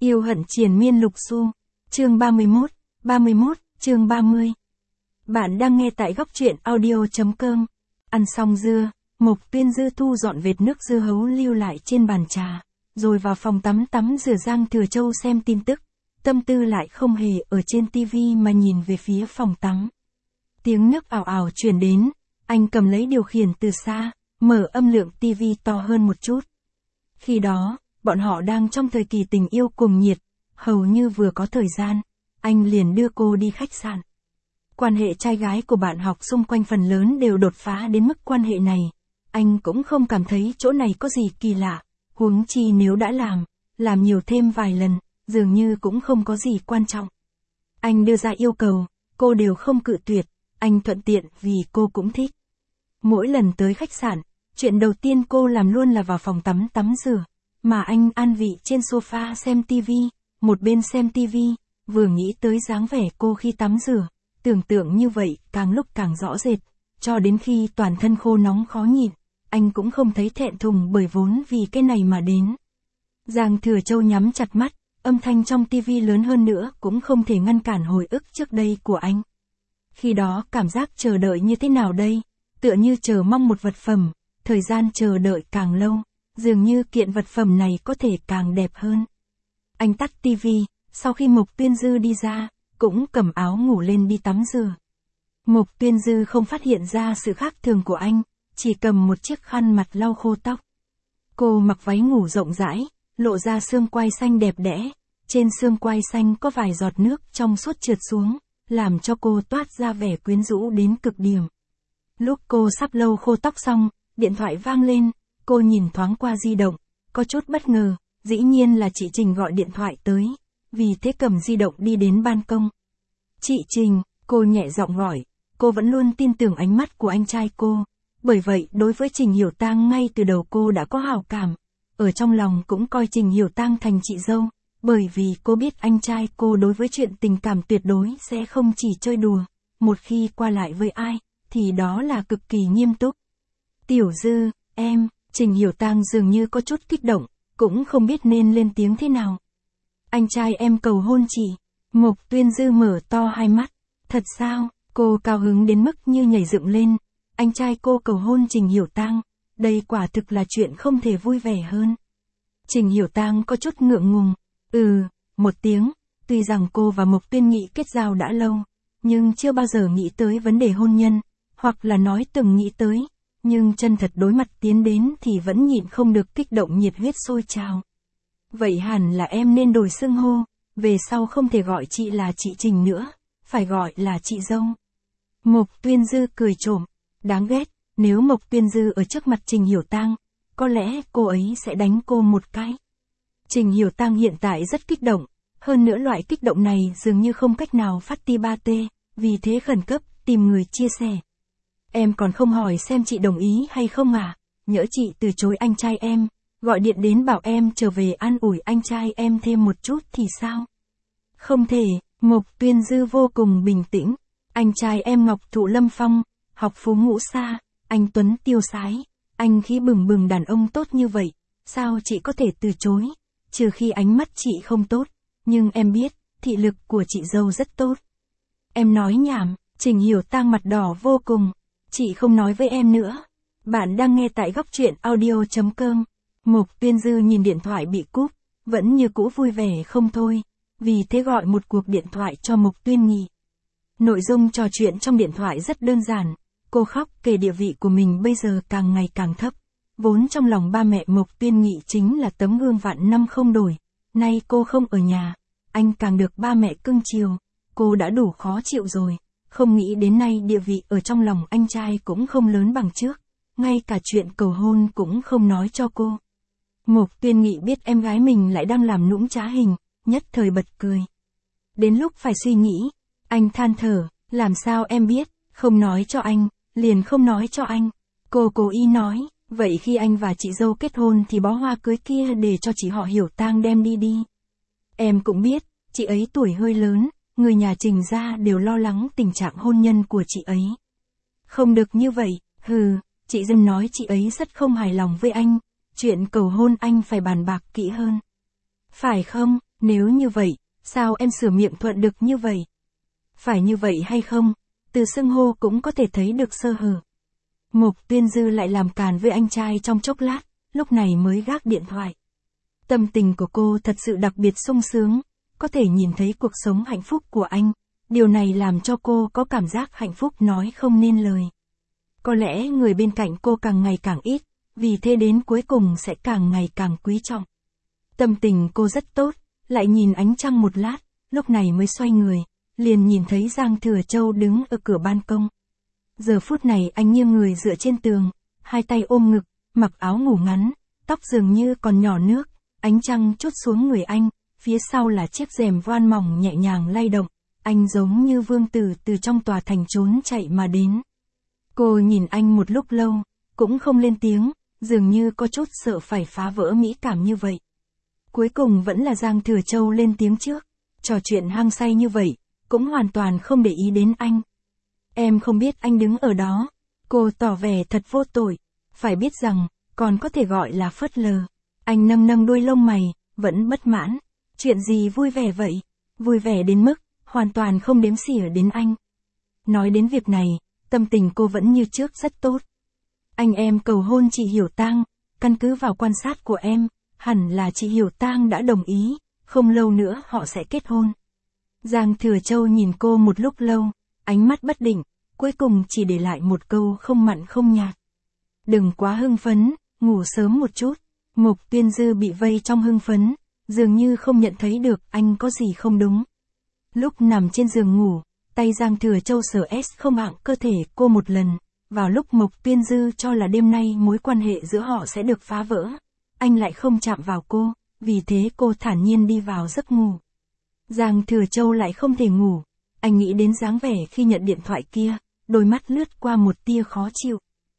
Yêu hận triền miên lục xu. Chương 31, chương 30. Bạn đang nghe tại góc truyện audio.com. Ăn xong dưa, Mộc Tuyên Dư thu dọn vệt nước dưa hấu lưu lại trên bàn trà, rồi vào phòng tắm rửa Giang Thừa Châu xem tin tức. Tâm tư lại không hề ở trên tivi mà nhìn về phía phòng tắm. Tiếng nước ào ào truyền đến, anh cầm lấy điều khiển từ xa, mở âm lượng tivi to hơn một chút. Khi đó, bọn họ đang trong thời kỳ tình yêu cuồng nhiệt, hầu như vừa có thời gian, anh liền đưa cô đi khách sạn. Quan hệ trai gái của bạn học xung quanh phần lớn đều đột phá đến mức quan hệ này, anh cũng không cảm thấy chỗ này có gì kỳ lạ, huống chi nếu đã làm nhiều thêm vài lần, dường như cũng không có gì quan trọng. Anh đưa ra yêu cầu, cô đều không cự tuyệt, anh thuận tiện vì cô cũng thích. Mỗi lần tới khách sạn, chuyện đầu tiên cô làm luôn là vào phòng tắm rửa, mà anh an vị trên sofa xem tivi, một bên xem tivi, vừa nghĩ tới dáng vẻ cô khi tắm rửa, tưởng tượng như vậy càng lúc càng rõ rệt, cho đến khi toàn thân khô nóng khó nhịn, anh cũng không thấy thẹn thùng bởi vốn vì cái này mà đến. Giang Thừa Châu nhắm chặt mắt, âm thanh trong tivi lớn hơn nữa cũng không thể ngăn cản hồi ức trước đây của anh. Khi đó cảm giác chờ đợi như thế nào đây, tựa như chờ mong một vật phẩm, thời gian chờ đợi càng lâu, dường như kiện vật phẩm này có thể càng đẹp hơn. Anh tắt tivi, sau khi Mộc Tuyên Dư đi ra, cũng cầm áo ngủ lên đi tắm rửa. Mộc Tuyên Dư không phát hiện ra sự khác thường của anh, chỉ cầm một chiếc khăn mặt lau khô tóc. Cô mặc váy ngủ rộng rãi, lộ ra xương quai xanh đẹp đẽ, trên xương quai xanh có vài giọt nước trong suốt trượt xuống, làm cho cô toát ra vẻ quyến rũ đến cực điểm. Lúc cô sắp lau khô tóc xong, điện thoại vang lên, cô nhìn thoáng qua di động, có chút bất ngờ, dĩ nhiên là chị Trình gọi điện thoại tới, vì thế cầm di động đi đến ban công. Chị Trình, cô nhẹ giọng gọi, cô vẫn luôn tin tưởng ánh mắt của anh trai cô, bởi vậy đối với Trình Hiểu Tang ngay từ đầu cô đã có hảo cảm, ở trong lòng cũng coi Trình Hiểu Tang thành chị dâu, bởi vì cô biết anh trai cô đối với chuyện tình cảm tuyệt đối sẽ không chỉ chơi đùa, một khi qua lại với ai, thì đó là cực kỳ nghiêm túc. Tiểu Dư, em, Trình Hiểu Tang dường như có chút kích động, cũng không biết nên lên tiếng thế nào. Anh trai em cầu hôn chị. Mộc Tuyên Dư mở to hai mắt. Thật sao? Cô cao hứng đến mức như nhảy dựng lên. Anh trai cô cầu hôn Trình Hiểu Tang, đây quả thực là chuyện không thể vui vẻ hơn. Trình Hiểu Tang có chút ngượng ngùng. Một tiếng, tuy rằng cô và Mộc Tuyên Nghị kết giao đã lâu, nhưng chưa bao giờ nghĩ tới vấn đề hôn nhân, hoặc là nói từng nghĩ tới, nhưng chân thật đối mặt tiến đến thì vẫn nhịn không được kích động nhiệt huyết sôi trào. Vậy hẳn là em nên đổi xưng hô, về sau không thể gọi chị là chị Trình nữa, phải gọi là chị dâu. Mộc Tuyên Dư cười trộm, đáng ghét, nếu Mộc Tuyên Dư ở trước mặt Trình Hiểu Tang, có lẽ cô ấy sẽ đánh cô một cái. Trình Hiểu Tang hiện tại rất kích động, hơn nữa loại kích động này dường như không cách nào phát ti ba tê, vì thế khẩn cấp tìm người chia sẻ. Em còn không hỏi xem chị đồng ý hay không à, nhỡ chị từ chối anh trai em, gọi điện đến bảo em trở về an ủi anh trai em thêm một chút thì sao? Không thể, Mộc Tuyên Dư vô cùng bình tĩnh, anh trai em Ngọc Thụ Lâm Phong, học phú ngũ xa, anh tuấn tiêu sái, anh khí bừng bừng đàn ông tốt như vậy, sao chị có thể từ chối, trừ khi ánh mắt chị không tốt, nhưng em biết, thị lực của chị dâu rất tốt. Em nói nhảm, Trình Hiểu Tang mặt đỏ vô cùng, chị không nói với em nữa. Bạn đang nghe tại góc truyện audio.com. Mộc Tuyên Dư nhìn điện thoại bị cúp, vẫn như cũ vui vẻ không thôi, vì thế gọi một cuộc điện thoại cho Mộc Tuyên Nghị. Nội dung trò chuyện trong điện thoại rất đơn giản, cô khóc kể địa vị của mình bây giờ càng ngày càng thấp, vốn trong lòng ba mẹ Mộc Tuyên Nghị chính là tấm gương vạn năm không đổi, nay cô không ở nhà, anh càng được ba mẹ cưng chiều, cô đã đủ khó chịu rồi, không nghĩ đến nay địa vị ở trong lòng anh trai cũng không lớn bằng trước, ngay cả chuyện cầu hôn cũng không nói cho cô. Mộc Tuyên Nghị biết em gái mình lại đang làm nũng trá hình, nhất thời bật cười. Đến lúc phải suy nghĩ, anh than thở, làm sao em biết, không nói cho anh, liền không nói cho anh. Cô cố ý nói, vậy khi anh và chị dâu kết hôn thì bó hoa cưới kia để cho chị họ Hiểu Tang đem đi. Em cũng biết, chị ấy tuổi hơi lớn, người nhà Trình gia đều lo lắng tình trạng hôn nhân của chị ấy. Không được như vậy, chị dâu nói chị ấy rất không hài lòng với anh, chuyện cầu hôn anh phải bàn bạc kỹ hơn. Phải không? Nếu như vậy, sao em sửa miệng thuận được như vậy? Phải như vậy hay không? Từ xưng hô cũng có thể thấy được sơ hở. Mục Tuyên Dư lại làm càn với anh trai trong chốc lát, lúc này mới gác điện thoại. Tâm tình của cô thật sự đặc biệt sung sướng, có thể nhìn thấy cuộc sống hạnh phúc của anh. Điều này làm cho cô có cảm giác hạnh phúc nói không nên lời. Có lẽ người bên cạnh cô càng ngày càng ít, vì thế đến cuối cùng sẽ càng ngày càng quý trọng. Tâm tình cô rất tốt, lại nhìn ánh trăng một lát, lúc này mới xoay người, liền nhìn thấy Giang Thừa Châu đứng ở cửa ban công. Giờ phút này anh nghiêng người dựa trên tường, hai tay ôm ngực, mặc áo ngủ ngắn, tóc dường như còn nhỏ nước, ánh trăng trút xuống người anh, phía sau là chiếc rèm voan mỏng nhẹ nhàng lay động, anh giống như vương tử từ trong tòa thành trốn chạy mà đến. Cô nhìn anh một lúc lâu, cũng không lên tiếng, dường như có chút sợ phải phá vỡ mỹ cảm như vậy. Cuối cùng vẫn là Giang Thừa Châu lên tiếng trước, trò chuyện hăng say như vậy, cũng hoàn toàn không để ý đến anh. Em không biết anh đứng ở đó, cô tỏ vẻ thật vô tội, phải biết rằng, còn có thể gọi là phớt lờ. Anh nâng nâng đuôi lông mày, vẫn bất mãn. Chuyện gì vui vẻ vậy? Vui vẻ đến mức, hoàn toàn không đếm xỉa đến anh. Nói đến việc này, tâm tình cô vẫn như trước rất tốt. Anh em cầu hôn chị Hiểu Tang, căn cứ vào quan sát của em, hẳn là chị Hiểu Tang đã đồng ý, không lâu nữa họ sẽ kết hôn. Giang Thừa Châu nhìn cô một lúc lâu, ánh mắt bất định, cuối cùng chỉ để lại một câu không mặn không nhạt. Đừng quá hưng phấn, ngủ sớm một chút. Mục Tuyên Dư bị vây trong hưng phấn, dường như không nhận thấy được anh có gì không đúng. Lúc nằm trên giường ngủ, tay Giang Thừa Châu sờ không hạng cơ thể cô một lần, vào lúc Mục Tuyên Dư cho là đêm nay mối quan hệ giữa họ sẽ được phá vỡ. Anh lại không chạm vào cô, vì thế cô thản nhiên đi vào giấc ngủ. Giang Thừa Châu lại không thể ngủ, anh nghĩ đến dáng vẻ khi nhận điện thoại kia, đôi mắt lướt qua một tia khó chịu.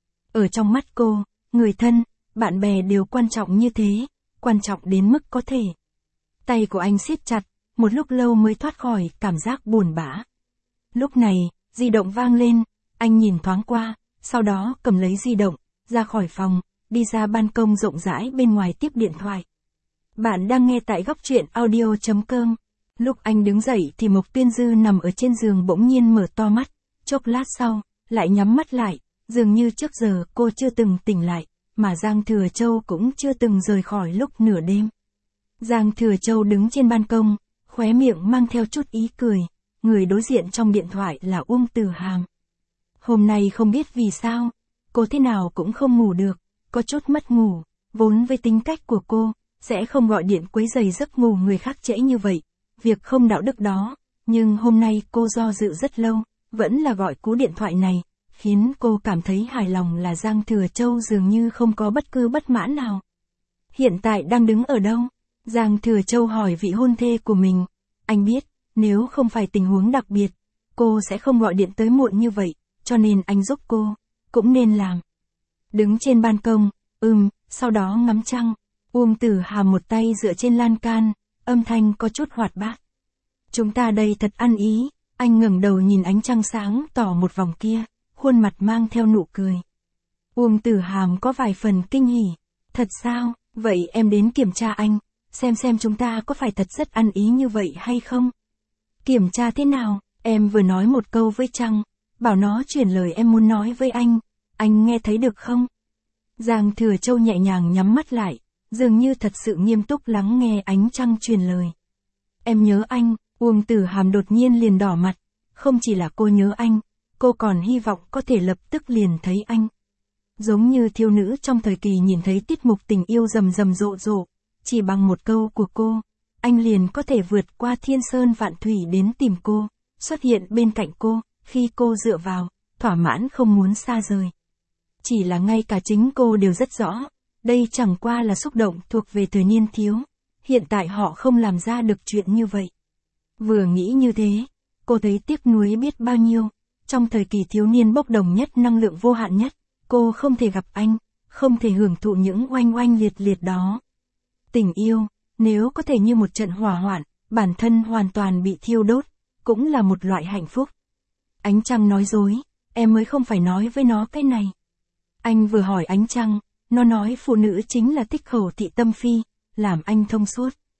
Ở trong mắt cô, người thân, bạn bè đều quan trọng như thế, quan trọng đến mức có thể. Tay của anh siết chặt, một lúc lâu mới thoát khỏi cảm giác buồn bã. Lúc này, di động vang lên, anh nhìn thoáng qua, sau đó cầm lấy di động, ra khỏi phòng, đi ra ban công rộng rãi bên ngoài tiếp điện thoại. Bạn đang nghe tại góc truyện audio.com. Lúc anh đứng dậy thì Mục Tuyên Dư nằm ở trên giường bỗng nhiên mở to mắt, chốc lát sau, lại nhắm mắt lại, dường như trước giờ cô chưa từng tỉnh lại, mà Giang Thừa Châu cũng chưa từng rời khỏi lúc nửa đêm. Giang Thừa Châu đứng trên ban công, khóe miệng mang theo chút ý cười, người đối diện trong điện thoại là Uông Tử Hàm. Hôm nay không biết vì sao, cô thế nào cũng không ngủ được, có chút mất ngủ, vốn với tính cách của cô, sẽ không gọi điện quấy rầy giấc ngủ người khác trễ như vậy, việc không đạo đức đó, nhưng hôm nay cô do dự rất lâu, vẫn là gọi cú điện thoại này, khiến cô cảm thấy hài lòng là Giang Thừa Châu dường như không có bất cứ bất mãn nào. Hiện tại đang đứng ở đâu? Giang Thừa Châu hỏi vị hôn thê của mình. Anh biết, nếu không phải tình huống đặc biệt, cô sẽ không gọi điện tới muộn như vậy, cho nên anh giúp cô, cũng nên làm. Đứng trên ban công, sau đó ngắm trăng, Uông Tử Hàm một tay dựa trên lan can, âm thanh có chút hoạt bát. Chúng ta đây thật ăn ý, anh ngẩng đầu nhìn ánh trăng sáng tỏ một vòng kia, khuôn mặt mang theo nụ cười. Uông Tử Hàm có vài phần kinh hỉ. Thật sao, vậy em đến kiểm tra anh, xem chúng ta có phải thật rất ăn ý như vậy hay không? Kiểm tra thế nào? Em vừa nói một câu với Trăng, bảo nó chuyển lời em muốn nói với anh nghe thấy được không? Giang Thừa Châu nhẹ nhàng nhắm mắt lại, dường như thật sự nghiêm túc lắng nghe ánh trăng truyền lời. Em nhớ anh. Uông Tử Hàm đột nhiên liền đỏ mặt, không chỉ là cô nhớ anh, cô còn hy vọng có thể lập tức liền thấy anh. Giống như thiếu nữ trong thời kỳ nhìn thấy tiết mục tình yêu rầm rầm rộ rộ, chỉ bằng một câu của cô, anh liền có thể vượt qua thiên sơn vạn thủy đến tìm cô, xuất hiện bên cạnh cô, khi cô dựa vào, thỏa mãn không muốn xa rời. Chỉ là ngay cả chính cô đều rất rõ, đây chẳng qua là xúc động thuộc về thời niên thiếu, hiện tại họ không làm ra được chuyện như vậy. Vừa nghĩ như thế, cô thấy tiếc nuối biết bao nhiêu, trong thời kỳ thiếu niên bốc đồng nhất năng lượng vô hạn nhất, cô không thể gặp anh, không thể hưởng thụ những oanh oanh liệt liệt đó. Tình yêu, nếu có thể như một trận hỏa hoạn, bản thân hoàn toàn bị thiêu đốt, cũng là một loại hạnh phúc. Ánh Trăng nói dối, em mới không phải nói với nó cái này. Anh vừa hỏi Ánh Trăng, nó nói phụ nữ chính là thích khẩu thị tâm phi, làm anh thông suốt.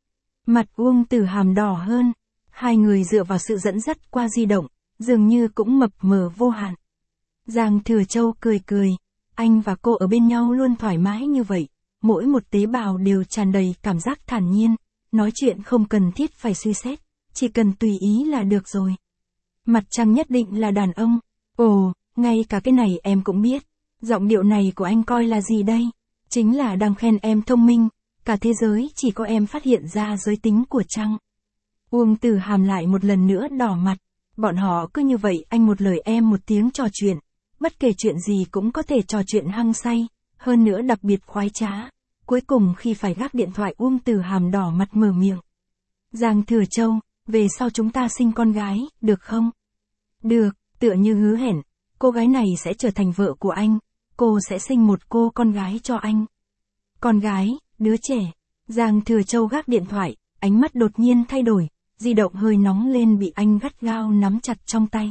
Mặt Uông Tử Hàm đỏ hơn. Hai người dựa vào sự dẫn dắt qua di động, dường như cũng mập mờ vô hạn. Giang Thừa Châu cười cười. Anh và cô ở bên nhau luôn thoải mái như vậy. Mỗi một tế bào đều tràn đầy cảm giác thản nhiên. Nói chuyện không cần thiết phải suy xét. Chỉ cần tùy ý là được rồi. Mặt Trăng nhất định là đàn ông. Ồ, ngay cả cái này em cũng biết. Giọng điệu này của anh coi là gì đây? Chính là đang khen em thông minh. Cả thế giới chỉ có em phát hiện ra giới tính của Trăng. Uông Tử Hàm lại một lần nữa đỏ mặt. Bọn họ cứ như vậy anh một lời em một tiếng trò chuyện. Bất kể chuyện gì cũng có thể trò chuyện hăng say. Hơn nữa đặc biệt khoái trá. Cuối cùng khi phải gác điện thoại Uông Tử Hàm đỏ mặt mở miệng. Giang Thừa Châu, về sau chúng ta sinh con gái, được không? Được, tựa như hứa hẹn. Cô gái này sẽ trở thành vợ của anh. Cô sẽ sinh một cô con gái cho anh. Con gái, đứa trẻ. Giang Thừa Châu gác điện thoại, ánh mắt đột nhiên thay đổi. Di động hơi nóng lên bị anh gắt gao nắm chặt trong tay.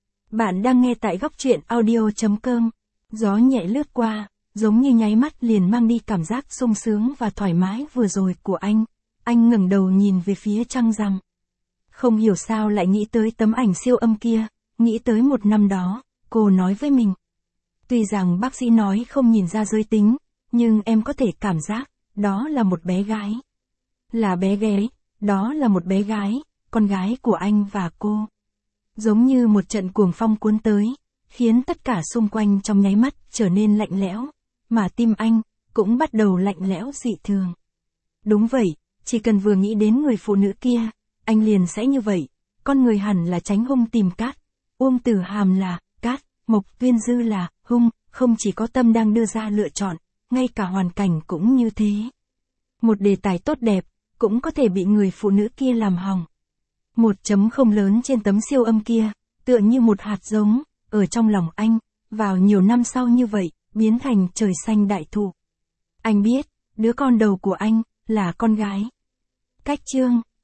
Bạn đang nghe tại góc truyện audio.com. Gió nhẹ lướt qua, giống như nháy mắt liền mang đi cảm giác sung sướng và thoải mái vừa rồi của anh. Anh ngẩng đầu nhìn về phía trăng rằm. Không hiểu sao lại nghĩ tới tấm ảnh siêu âm kia, nghĩ tới một năm đó, cô nói với mình. Tuy rằng bác sĩ nói không nhìn ra giới tính, nhưng em có thể cảm giác, đó là một bé gái. Là bé gái, đó là một bé gái, con gái của anh và cô. Giống như một trận cuồng phong cuốn tới, khiến tất cả xung quanh trong nháy mắt trở nên lạnh lẽo, mà tim anh cũng bắt đầu lạnh lẽo dị thường. Đúng vậy, chỉ cần vừa nghĩ đến người phụ nữ kia, anh liền sẽ như vậy, con người hẳn là tránh hung tìm cát. Uông Tử Hàm là cát, Mộc Tuyên Dư là hung, không chỉ có tâm đang đưa ra lựa chọn, ngay cả hoàn cảnh cũng như thế. Một đề tài tốt đẹp, cũng có thể bị người phụ nữ kia làm hỏng. Một chấm không lớn trên tấm siêu âm kia, tựa như một hạt giống, ở trong lòng anh, vào nhiều năm sau như vậy, biến thành trời xanh đại thụ. Anh biết, đứa con đầu của anh, là con gái. Cách chương